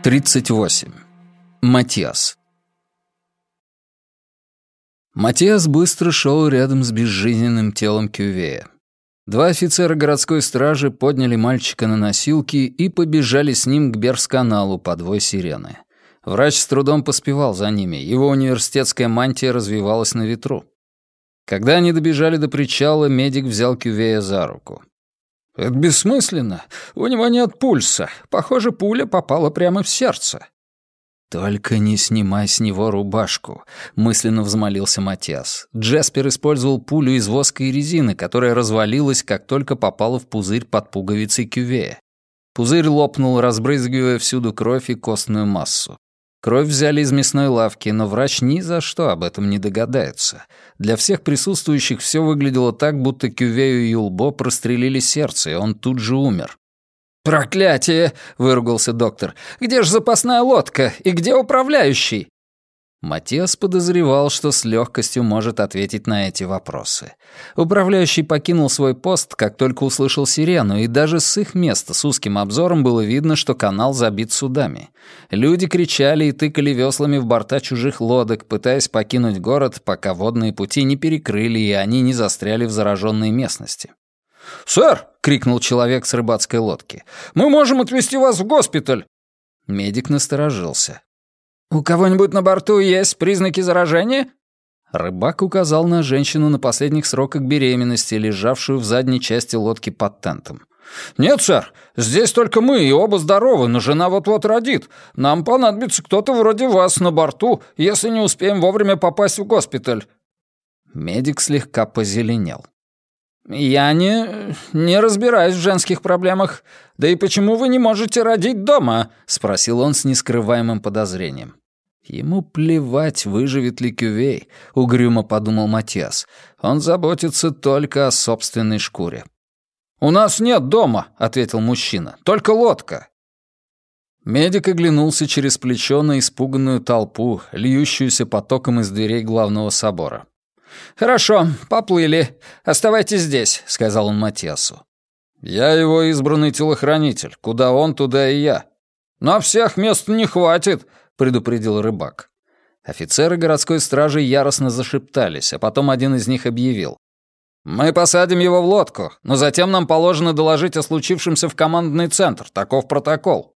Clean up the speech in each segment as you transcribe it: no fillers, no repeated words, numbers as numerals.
38. Матиас. Матиас быстро шел рядом с безжизненным телом Кювея. Два офицера городской стражи подняли мальчика на носилки и побежали с ним к Берс-каналу под вой сирены. Врач с трудом поспевал за ними, его университетская мантия развивалась на ветру. Когда они добежали до причала, медик взял Кювея за руку. «Это бессмысленно. У него нет пульса. Похоже, пуля попала прямо в сердце». «Только не снимай с него рубашку», — мысленно взмолился Матиас. Джеспер использовал пулю из воска и резины, которая развалилась, как только попала в пузырь под пуговицей Кювея. Пузырь лопнул, разбрызгивая всюду кровь и костную массу. Кровь взяли из мясной лавки, но врач ни за что об этом не догадается. Для всех присутствующих все выглядело так, будто Кювею и Юлбо прострелили сердце, и он тут же умер. «Проклятие!» — выругался доктор. «Где же запасная лодка? И где управляющий?» Матиас подозревал, что с легкостью может ответить на эти вопросы. Управляющий покинул свой пост, как только услышал сирену, и даже с их места с узким обзором было видно, что канал забит судами. Люди кричали и тыкали веслами в борта чужих лодок, пытаясь покинуть город, пока водные пути не перекрыли и они не застряли в зараженной местности. «Сэр!» — крикнул человек с рыбацкой лодки. «Мы можем отвезти вас в госпиталь!» Медик насторожился. «У кого-нибудь на борту есть признаки заражения?» Рыбак указал на женщину на последних сроках беременности, лежавшую в задней части лодки под тентом. «Нет, сэр, здесь только мы, и оба здоровы, но жена вот-вот родит. Нам понадобится кто-то вроде вас на борту, если не успеем вовремя попасть в госпиталь». Медик слегка позеленел. «Я не разбираюсь в женских проблемах. Да и почему вы не можете родить дома?» — спросил он с нескрываемым подозрением. «Ему плевать, выживет ли Кювей», — угрюмо подумал Матиас. «Он заботится только о собственной шкуре». «У нас нет дома», — ответил мужчина. «Только лодка». Медик оглянулся через плечо на испуганную толпу, льющуюся потоком из дверей главного собора. «Хорошо, поплыли. Оставайтесь здесь», — сказал он Матиасу. «Я его избранный телохранитель. Куда он, туда и я». «На всех мест не хватит», — предупредил рыбак. Офицеры городской стражи яростно зашептались, а потом один из них объявил. «Мы посадим его в лодку, но затем нам положено доложить о случившемся в командный центр. Таков протокол».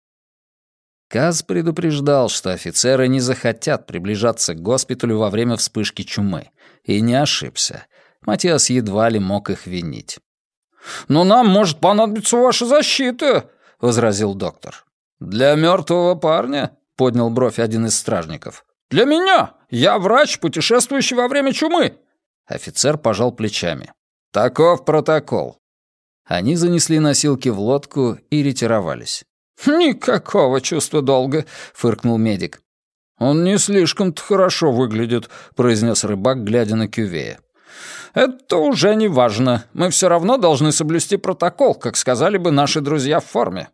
Каз предупреждал, что офицеры не захотят приближаться к госпиталю во время вспышки чумы. И не ошибся. Матиас едва ли мог их винить. «Но нам может понадобиться ваша защита», — возразил доктор. «Для мертвого парня?» — поднял бровь один из стражников. «Для меня! Я врач, путешествующий во время чумы!» Офицер пожал плечами. «Таков протокол». Они занесли носилки в лодку и ретировались. «Никакого чувства долга», — фыркнул медик. «Он не слишком-то хорошо выглядит», — произнес рыбак, глядя на Кювея. «Это уже не важно. Мы все равно должны соблюсти протокол, как сказали бы наши друзья в форме».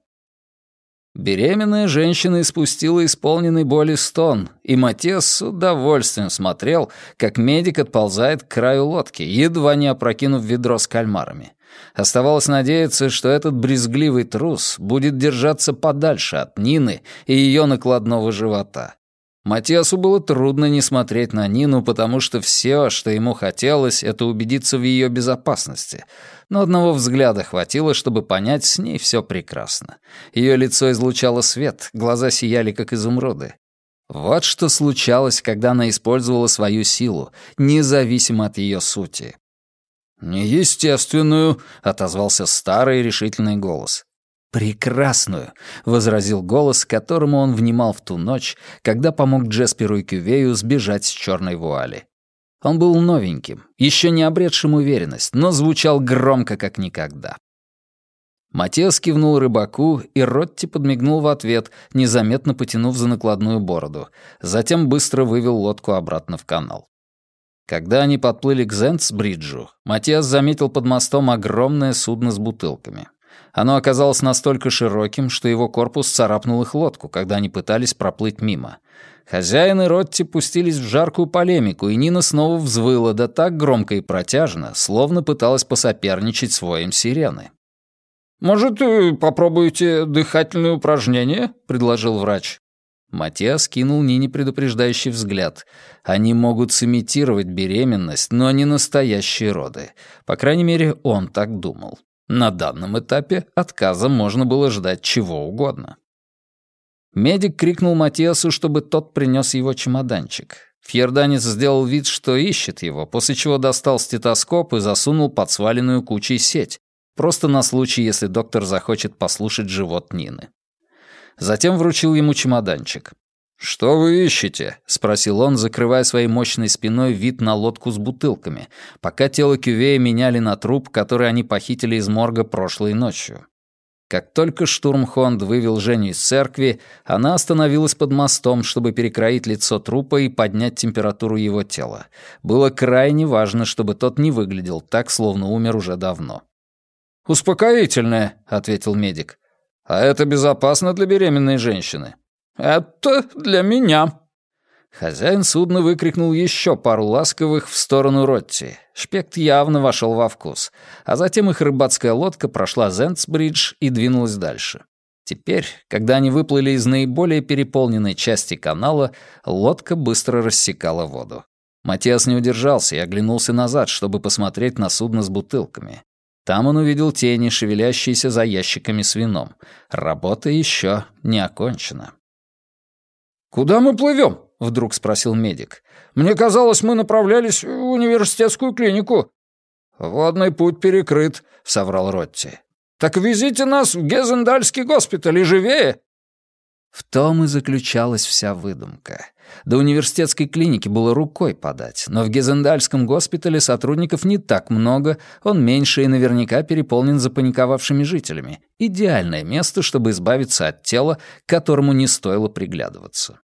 Беременная женщина испустила исполненный боли стон, и Матиас с удовольствием смотрел, как медик отползает к краю лодки, едва не опрокинув ведро с кальмарами. Оставалось надеяться, что этот брезгливый трус будет держаться подальше от Нины и ее накладного живота. Матиасу было трудно не смотреть на Нину, потому что все, что ему хотелось, это убедиться в ее безопасности. Но одного взгляда хватило, чтобы понять, с ней все прекрасно. Ее лицо излучало свет, глаза сияли, как изумруды. Вот что случалось, когда она использовала свою силу, независимо от ее сути. «Неестественную», — отозвался старый решительный голос. «Прекрасную», — возразил голос, которому он внимал в ту ночь, когда помог Джесперу и Кювею сбежать с черной вуали. Он был новеньким, еще не обретшим уверенность, но звучал громко, как никогда. Матиас кивнул рыбаку, и Ротти подмигнул в ответ, незаметно потянув за накладную бороду. Затем быстро вывел лодку обратно в канал. Когда они подплыли к Зентс-бриджу, Матиас заметил под мостом огромное судно с бутылками. Оно оказалось настолько широким, что его корпус царапнул их лодку, когда они пытались проплыть мимо. Хозяин и Ротти пустились в жаркую полемику, и Нина снова взвыла, да так громко и протяжно, словно пыталась посоперничать с воем сирены. «Может, попробуете дыхательные упражнения?» — предложил врач. Матиас кинул Нине предупреждающий взгляд. Они могут сымитировать беременность, но не настоящие роды. По крайней мере, он так думал. На данном этапе отказа можно было ждать чего угодно. Медик крикнул Матиасу, чтобы тот принес его чемоданчик. Фьерданец сделал вид, что ищет его, после чего достал стетоскоп и засунул под сваленную кучей сеть, просто на случай, если доктор захочет послушать живот Нины. Затем вручил ему чемоданчик. «Что вы ищете?» — спросил он, закрывая своей мощной спиной вид на лодку с бутылками, пока тело Кювея меняли на труп, который они похитили из морга прошлой ночью. Как только штурмхонд вывел Женю из церкви, она остановилась под мостом, чтобы перекроить лицо трупа и поднять температуру его тела. Было крайне важно, чтобы тот не выглядел так, словно умер уже давно. «Успокоительное», — ответил медик. «А это безопасно для беременной женщины?» «Это для меня». Хозяин судна выкрикнул еще пару ласковых в сторону Ротти. Шпект явно вошел во вкус. А затем их рыбацкая лодка прошла Зентсбридж и двинулась дальше. Теперь, когда они выплыли из наиболее переполненной части канала, лодка быстро рассекала воду. Матиас не удержался и оглянулся назад, чтобы посмотреть на судно с бутылками. Там он увидел тени, шевелящиеся за ящиками с вином. Работа еще не окончена. «Куда мы плывем?» — вдруг спросил медик. «Мне казалось, мы направлялись в университетскую клинику». «Водный путь перекрыт», — соврал Ротти. «Так везите нас в Гезендальский госпиталь и живее!» В том и заключалась вся выдумка. До университетской клиники было рукой подать, но в Гезендальском госпитале сотрудников не так много, он меньше и наверняка переполнен запаниковавшими жителями. Идеальное место, чтобы избавиться от тела, к которому не стоило приглядываться.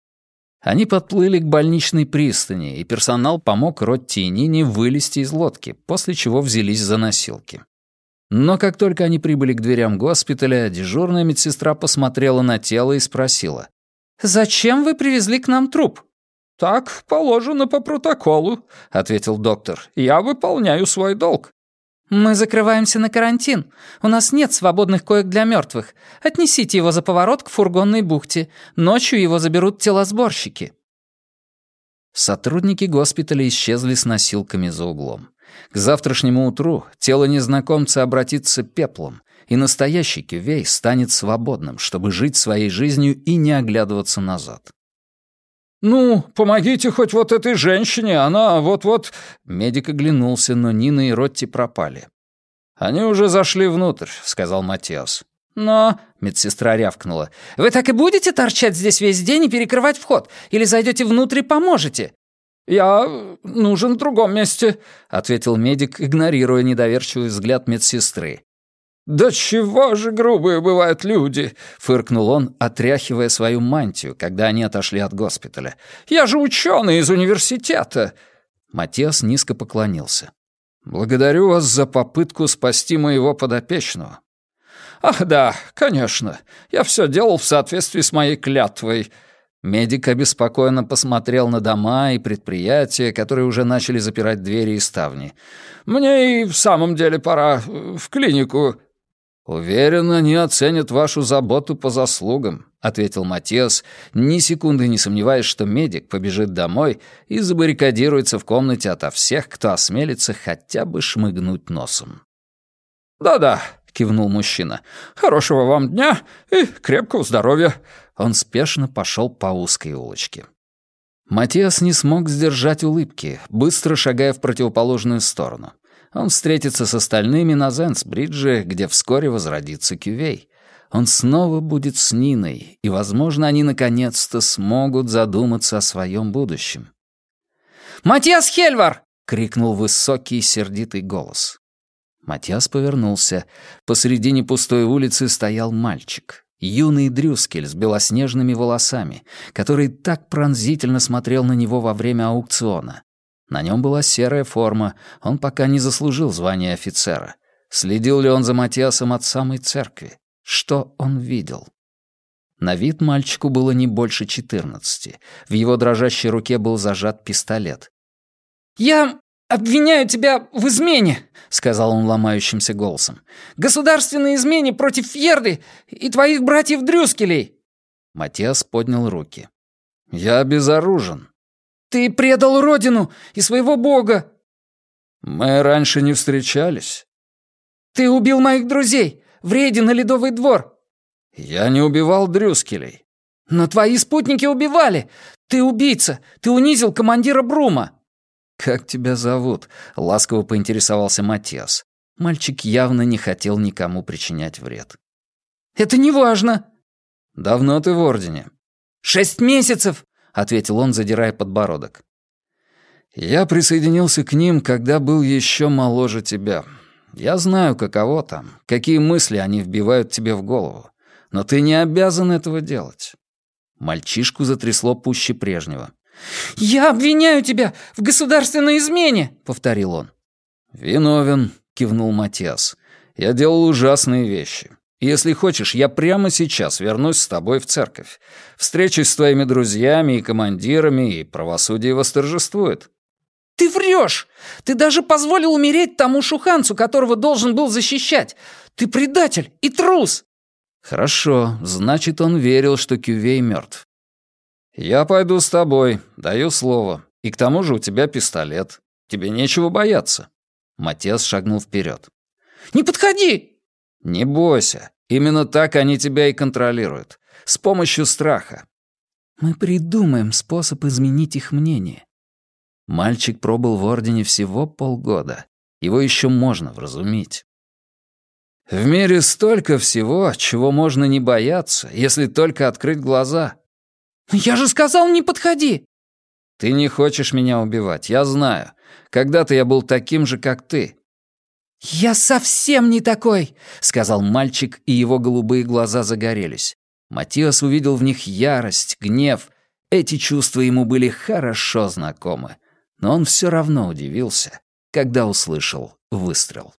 Они подплыли к больничной пристани, и персонал помог Ротти и Нине вылезти из лодки, после чего взялись за носилки. Но как только они прибыли к дверям госпиталя, дежурная медсестра посмотрела на тело и спросила: «Зачем вы привезли к нам труп?» «Так положено по протоколу», — ответил доктор. «Я выполняю свой долг». «Мы закрываемся на карантин. У нас нет свободных коек для мертвых. Отнесите его за поворот к фургонной бухте. Ночью его заберут телосборщики». Сотрудники госпиталя исчезли с носилками за углом. К завтрашнему утру тело незнакомца обратится пеплом, и настоящий Кювей станет свободным, чтобы жить своей жизнью и не оглядываться назад. «Ну, помогите хоть вот этой женщине, она вот-вот...» Медик оглянулся, но Нина и Ротти пропали. «Они уже зашли внутрь», — сказал Матиас. «Но...» — медсестра рявкнула. «Вы так и будете торчать здесь весь день и перекрывать вход? Или зайдете внутрь и поможете?» «Я нужен в другом месте», — ответил медик, игнорируя недоверчивый взгляд медсестры. «Да чего же грубые бывают люди!» — фыркнул он, отряхивая свою мантию, когда они отошли от госпиталя. «Я же ученый из университета!» Матиас низко поклонился. «Благодарю вас за попытку спасти моего подопечного». «Ах да, конечно. Я все делал в соответствии с моей клятвой». Медик обеспокоенно посмотрел на дома и предприятия, которые уже начали запирать двери и ставни. «Мне и в самом деле пора в клинику». «Уверен, они оценят вашу заботу по заслугам», — ответил Матиас, ни секунды не сомневаясь, что медик побежит домой и забаррикадируется в комнате ото всех, кто осмелится хотя бы шмыгнуть носом. «Да-да», — кивнул мужчина. «Хорошего вам дня и крепкого здоровья». Он спешно пошел по узкой улочке. Матиас не смог сдержать улыбки, быстро шагая в противоположную сторону. Он встретится с остальными на Зентсбридже, где вскоре возродится Кювей. Он снова будет с Ниной, и, возможно, они наконец-то смогут задуматься о своем будущем. «Матиас Хельвар!» — крикнул высокий сердитый голос. Матиас повернулся. Посредине пустой улицы стоял мальчик. Юный Дрюскель с белоснежными волосами, который так пронзительно смотрел на него во время аукциона. На нем была серая форма, он пока не заслужил звания офицера. Следил ли он за Матиасом от самой церкви? Что он видел? На вид мальчику было не больше 14. В его дрожащей руке был зажат пистолет. «Я обвиняю тебя в измене», — сказал он ломающимся голосом. «Государственной измене против Фьерды и твоих братьев Дрюскелей». Матиас поднял руки. «Я безоружен». «Ты предал родину и своего бога». «Мы раньше не встречались». «Ты убил моих друзей в рейде на Ледовый двор». «Я не убивал Дрюскелей». «Но твои спутники убивали. Ты убийца. Ты унизил командира Брума». «Как тебя зовут?» — ласково поинтересовался Матиас. Мальчик явно не хотел никому причинять вред. «Это не важно». «Давно ты в Ордене?» 6 месяцев», — ответил он, задирая подбородок. «Я присоединился к ним, когда был еще моложе тебя. Я знаю, каково там, какие мысли они вбивают тебе в голову. Но ты не обязан этого делать». Мальчишку затрясло пуще прежнего. «Я обвиняю тебя в государственной измене», — повторил он. «Виновен», — кивнул Матиас. «Я делал ужасные вещи. Если хочешь, я прямо сейчас вернусь с тобой в церковь. Встречусь с твоими друзьями и командирами, и правосудие восторжествует». «Ты врешь! Ты даже позволил умереть тому шуханцу, которого должен был защищать! Ты предатель и трус!» «Хорошо, значит, он верил, что Кювей мертв. Я пойду с тобой, даю слово. И к тому же у тебя пистолет. Тебе нечего бояться». Матиас шагнул вперед. «Не подходи!» «Не бойся. Именно так они тебя и контролируют. С помощью страха». «Мы придумаем способ изменить их мнение». Мальчик пробыл в Ордене всего полгода. Его еще можно вразумить. В мире столько всего, чего можно не бояться, если только открыть глаза. «Я же сказал, не подходи!» Ты не хочешь меня убивать, я знаю. Когда-то я был таким же, как ты. «Я совсем не такой!» — сказал мальчик, и его голубые глаза загорелись. Матиас увидел в них ярость, гнев. Эти чувства ему были хорошо знакомы. Но он все равно удивился, когда услышал выстрел.